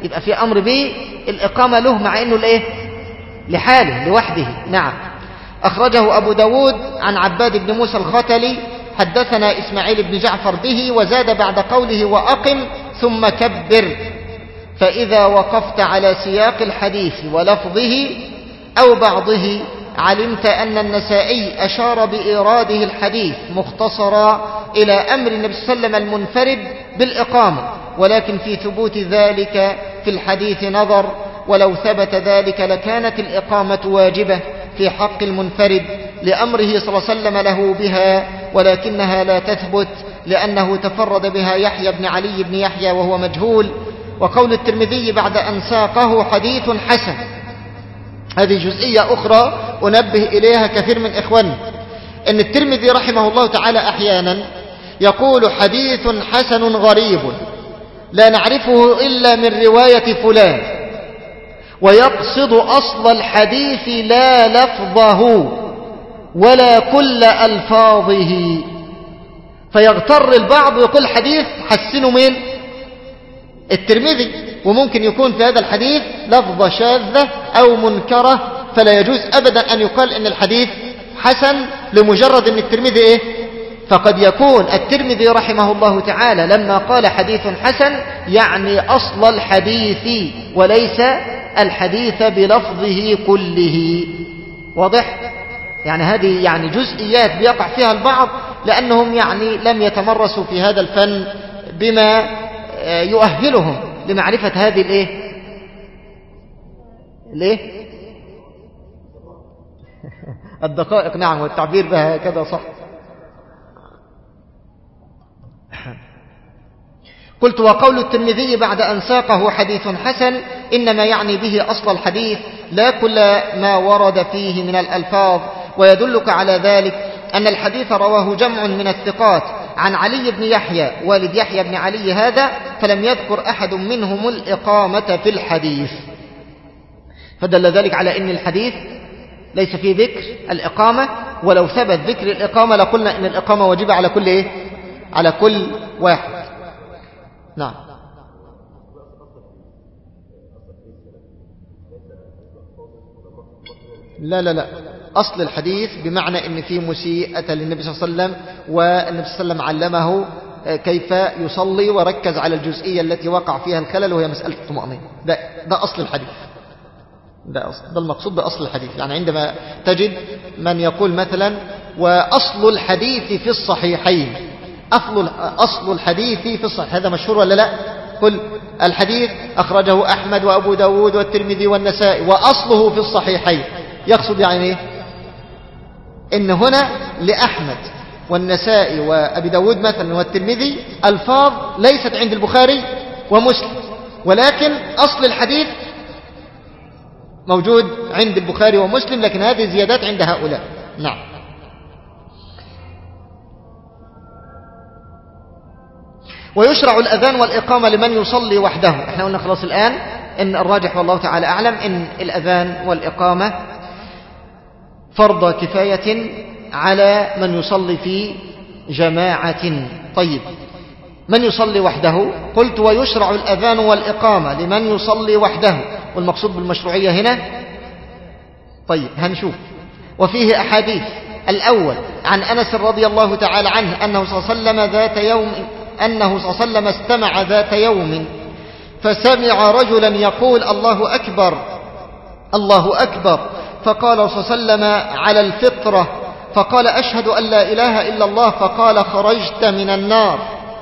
يبقى في أمر به الإقامة له مع أنه الإيه؟ لحاله لوحده. نعم. أخرجه أبو داود عن عباد بن موسى الختلي حدثنا إسماعيل بن جعفر به، وزاد بعد قوله وأقم ثم كبر. فإذا وقفت على سياق الحديث ولفظه أو بعضه علمت أن النسائي أشار بإيراده الحديث مختصرا إلى أمر النبي صلى الله عليه وسلم المنفرد بالإقامة، ولكن في ثبوت ذلك في الحديث نظر، ولو ثبت ذلك لكانت الإقامة واجبة في حق المنفرد لأمره صلى الله عليه وسلم له بها، ولكنها لا تثبت لأنه تفرد بها يحيى بن علي بن يحيى وهو مجهول. وقول الترمذي بعد أن ساقه حديث حسن، هذه جزئية أخرى أنبه إليها كثير من إخواني، أن الترمذي رحمه الله تعالى أحيانا يقول حديث حسن غريب لا نعرفه إلا من رواية فلان، ويقصد أصل الحديث لا لفظه ولا كل ألفاظه، فيغتر البعض ويقول حديث حسنه من الترمذي، وممكن يكون في هذا الحديث لفظة شاذة أو منكرة، فلا يجوز أبدا أن يقال إن الحديث حسن لمجرد أن الترمذي إيه؟ فقد يكون الترمذي رحمه الله تعالى لما قال حديث حسن يعني أصل الحديث وليس الحديث بلفظه كله. واضح؟ يعني هذه يعني جزئيات بيقع فيها البعض لأنهم يعني لم يتمرسوا في هذا الفن بما يؤهلهم لمعرفة هذه الايه الايه الدقائق. نعم، والتعبير بها كذا صح. قلت وقول الترمذي بعد أن ساقه حديث حسن إنما يعني به أصل الحديث لا كل ما ورد فيه من الألفاظ، ويدلك على ذلك أن الحديث رواه جمع من الثقات عن علي بن يحيى والد يحيى بن علي هذا، فلم يذكر أحد منهم الإقامة في الحديث، فدل ذلك على أن الحديث ليس فيه ذكر الإقامة، ولو ثبت ذكر الإقامة لقلنا أن الإقامة واجبة على كل إيه؟ على كل واحد. نعم. لا لا لا أصل الحديث بمعنى أن في مسيئة للنبي صلى الله عليه وسلم، والنبي صلى الله عليه وسلم علمه كيف يصلي وركز على الجزئية التي وقع فيها الخلل وهي مسألة الطمأنينة. ده, ده أصل الحديث، ده, أصل ده المقصود بأصل الحديث. يعني عندما تجد من يقول مثلا وأصل الحديث في الصحيحين، أصل, أصل الحديث في الصحيح، هذا مشهور ولا لا؟ كل الحديث أخرجه أحمد وأبو داود والترمذي والنسائي وأصله في الصحيحين، يقصد يعني إيه؟ إن هنا لأحمد والنسائي وأبي داود مثلا والترمذي ألفاظ ليست عند البخاري ومسلم، ولكن أصل الحديث موجود عند البخاري ومسلم، لكن هذه زيادات عند هؤلاء. نعم. ويشرع الأذان والإقامة لمن يصلي وحده. احنا قلنا خلاص الآن إن الراجح والله تعالى أعلم إن الأذان والإقامة فرض كفاية على من يصلي في جماعة. طيب، من يصلي وحده؟ قلت ويشرع الأذان والإقامة لمن يصلي وحده، والمقصود بالمشروعية هنا طيب هنشوف. وفيه أحاديث. الأول عن أنس رضي الله تعالى عنه أنه صلى الله عليه وسلم ذات يوم أنه صلى الله عليه وسلم استمع ذات يوم فسمع رجلا يقول الله أكبر الله أكبر، فقال صلى الله عليه وسلم على الفطرة، فقال أشهد أن لا إله إلا الله، فقال خرجت من النار،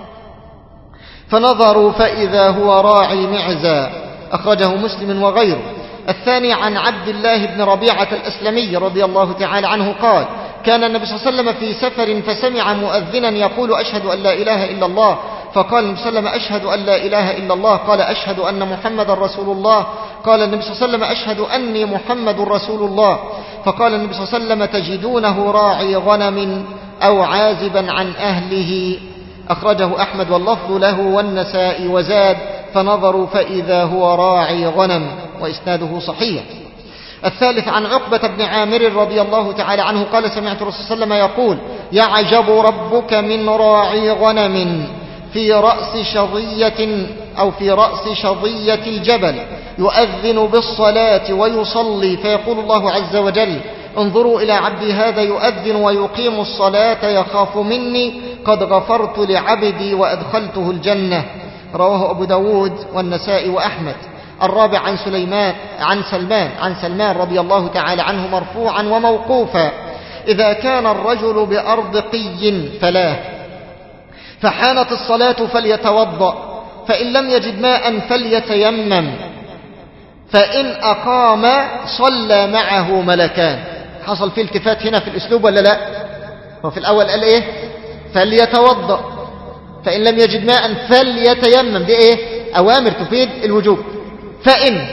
فنظروا فإذا هو راعي معزى، أخرجه مسلم وغيره. الثاني عن عبد الله بن ربيعة الأسلمي رضي الله تعالى عنه قال كان النبي صلى الله عليه وسلم في سفر فسمع مؤذنا يقول أشهد أن لا إله إلا الله، فقال النبي صلى الله عليه وسلم أشهد أن لا إله إلا الله، قال أشهد أن محمد رسول الله، قال النبي صلى الله عليه وسلم أشهد أني محمد رسول الله، فقال النبي صلى الله عليه وسلم تجدونه راعي غنم أو عازبا عن أهله، أخرجه أحمد واللفظ له والنسائي، وزاد فنظروا فإذا هو راعي غنم، وإسناده صحيح. الثالث عن عقبة بن عامر رضي الله تعالى عنه قال سمعت الرسول صلى الله عليه وسلم يقول يعجب ربك من راعي غنم في رأس شظية أو في رأس شظية الجبل يؤذن بالصلاة ويصلي، فيقول الله عز وجل: انظروا إلى عبدي هذا يؤذن ويقيم الصلاة يخاف مني قد غفرت لعبدي وأدخلته الجنة. رواه أبو داود والنسائي وأحمد. الرابع عن سليمان عن سلمان عن سلمان رضي الله تعالى عنه مرفوعا وموقوفا: إذا كان الرجل بأرض قي فلاه فحانت الصلاة فليتوضأ، فإن لم يجد ماء فليتيمم، فإن أقام صلى معه ملكان. حصل فيه التفات هنا في الأسلوب ولا لا؟ وفي الأول قال إيه؟ فليتوضأ، فإن لم يجد ماء فليتيمم. دي إيه؟ أوامر تفيد الوجوب. فإن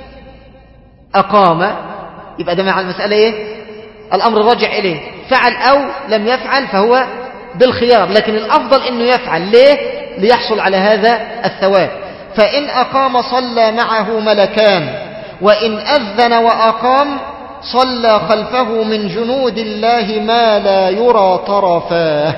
أقام يبقى ده مع المسألة إيه؟ الأمر راجع إليه، فعل أو لم يفعل فهو بالخيار، لكن الأفضل أنه يفعل. ليه؟ ليحصل على هذا الثواب. فإن أقام صلى معه ملكان، وإن أذن وأقام صلى خلفه من جنود الله ما لا يرى طرفاه.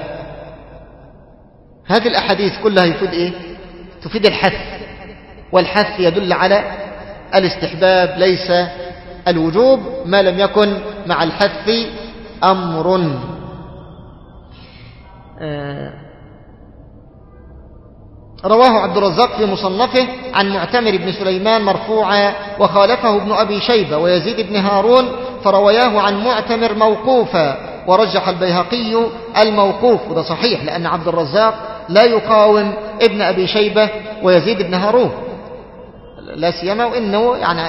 هذه الأحاديث كلها يفيد إيه؟ تفيد الحث، والحث يدل على الاستحباب ليس الوجوب ما لم يكن مع الحث أمر. رواه عبد الرزاق في مصنفه عن معتمر بن سليمان مرفوعا، وخالفه ابن أبي شيبة ويزيد بن هارون فروياه عن معتمر موقوفا، ورجح البيهقي الموقوف، وده صحيح لأن عبد الرزاق لا يقاوم ابن أبي شيبة ويزيد بن هارون، لا سيما وإنه يعني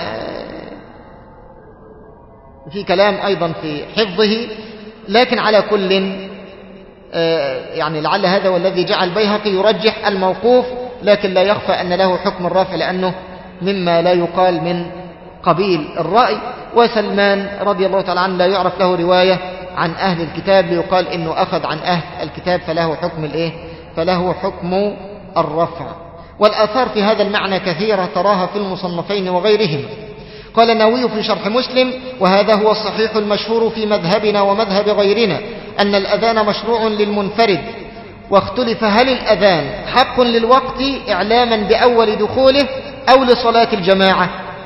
في كلام أيضا في حفظه، لكن على كل يعني لعل هذا والذي جعل البيهقي يرجح الموقوف، لكن لا يخفى أن له حكم الرافع لأنه مما لا يقال من قبيل الرأي. وسلمان رضي الله تعالى عنه لا يعرف له رواية عن أهل الكتاب ليقال إنه أخذ عن أهل الكتاب فله حكم الإيه؟ فله حكم الرفع. والآثار في هذا المعنى كثيرة تراها في المصنفين وغيرهم. قال النووي في شرح مسلم: وهذا هو الصحيح المشهور في مذهبنا ومذهب غيرنا أن الأذان مشروع للمنفرد، واختلف هل الأذان حق للوقت إعلاما بأول دخوله أو لصلاة الجماعة،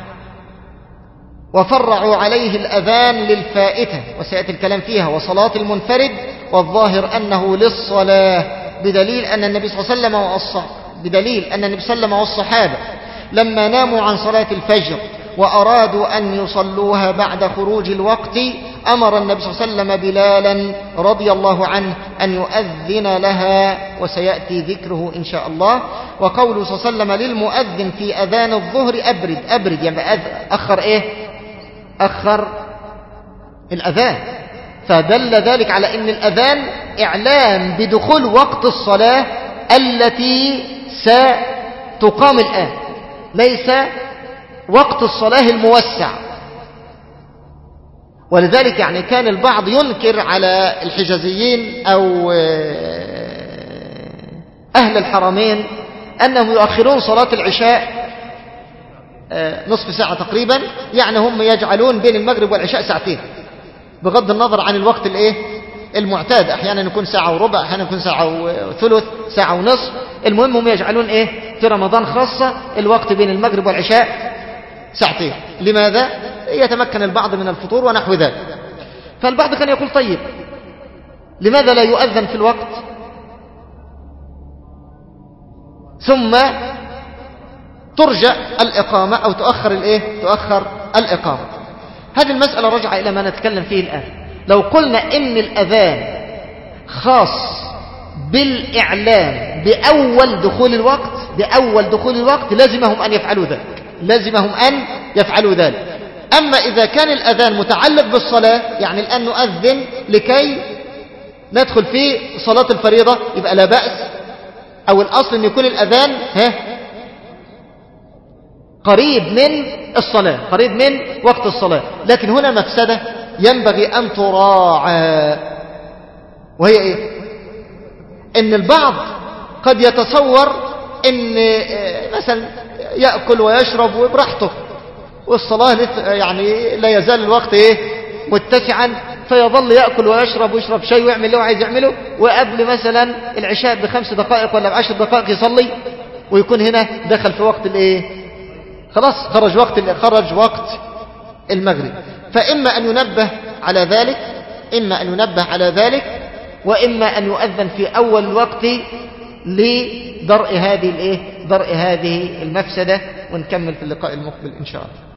وفرعوا عليه الأذان للفائتة وسيأتي الكلام فيها وصلاة المنفرد، والظاهر أنه للصلاة، بدليل أن النبي صلى الله عليه وسلم والصحابة بدليل أن النبي صلى الله عليه وسلم والصحابة لما ناموا عن صلاة الفجر وأرادوا أن يصلوها بعد خروج الوقت أمر النبي صلى الله عليه وسلم بلالا رضي الله عنه أن يؤذن لها، وسيأتي ذكره إن شاء الله. وقوله صلى الله عليه وسلم للمؤذن في أذان الظهر أبرد أبرد يعني أخر إيه؟ أخر الأذان، فدل ذلك على أن الأذان إعلام بدخول وقت الصلاة التي ستقام الآن، ليس وقت الصلاة الموسع. ولذلك يعني كان البعض ينكر على الحجازيين أو أهل الحرمين أنهم يؤخرون صلاة العشاء نصف ساعة تقريبا، يعني هم يجعلون بين المغرب والعشاء ساعتين بغض النظر عن الوقت الايه المعتاد، احيانا يكون ساعة وربع، احيانا يكون ساعة وثلث، ساعة ونصف، المهم هم يجعلون ايه في رمضان خاصة الوقت بين المغرب والعشاء ساعتين. لماذا؟ يتمكن البعض من الفطور ونحو ذلك. فالبعض كان يقول طيب لماذا لا يؤذن في الوقت ثم ترجع الإقامة أو تؤخر الإيه؟ تؤخر الإقامة. هذه المسألة رجع إلى ما نتكلم فيه الآن. لو قلنا إن الأذان خاص بالإعلام بأول دخول الوقت بأول دخول الوقت لازمهم أن يفعلوا ذلك لازمهم أن يفعلوا ذلك. أما إذا كان الأذان متعلق بالصلاة، يعني الآن نؤذن لكي ندخل في صلاة الفريضة، يبقى لا بأس، أو الأصل أن يكون الأذان ها قريب من الصلاة، قريب من وقت الصلاة. لكن هنا مفسدة ينبغي أن تراعى، وهي إيه؟ إن البعض قد يتصور إن مثلا يأكل ويشرب وبراحته والصلاة يعني لا يزال الوقت إيه متسعا فيظل يأكل ويشرب ويشرب شاي ويعمل اللي هو عايز يعمله، وقبل مثلا العشاء بخمس دقائق ولا بعشر دقائق يصلي، ويكون هنا دخل في وقت الايه، خلاص خرج وقت خرج وقت المغرب. فإما أن ينبه على ذلك، إما أن ينبه على ذلك، وإما أن يؤذن في أول الوقت لدرء هذه الايه، درء هذه المفسدة. ونكمل في اللقاء المقبل إن شاء الله.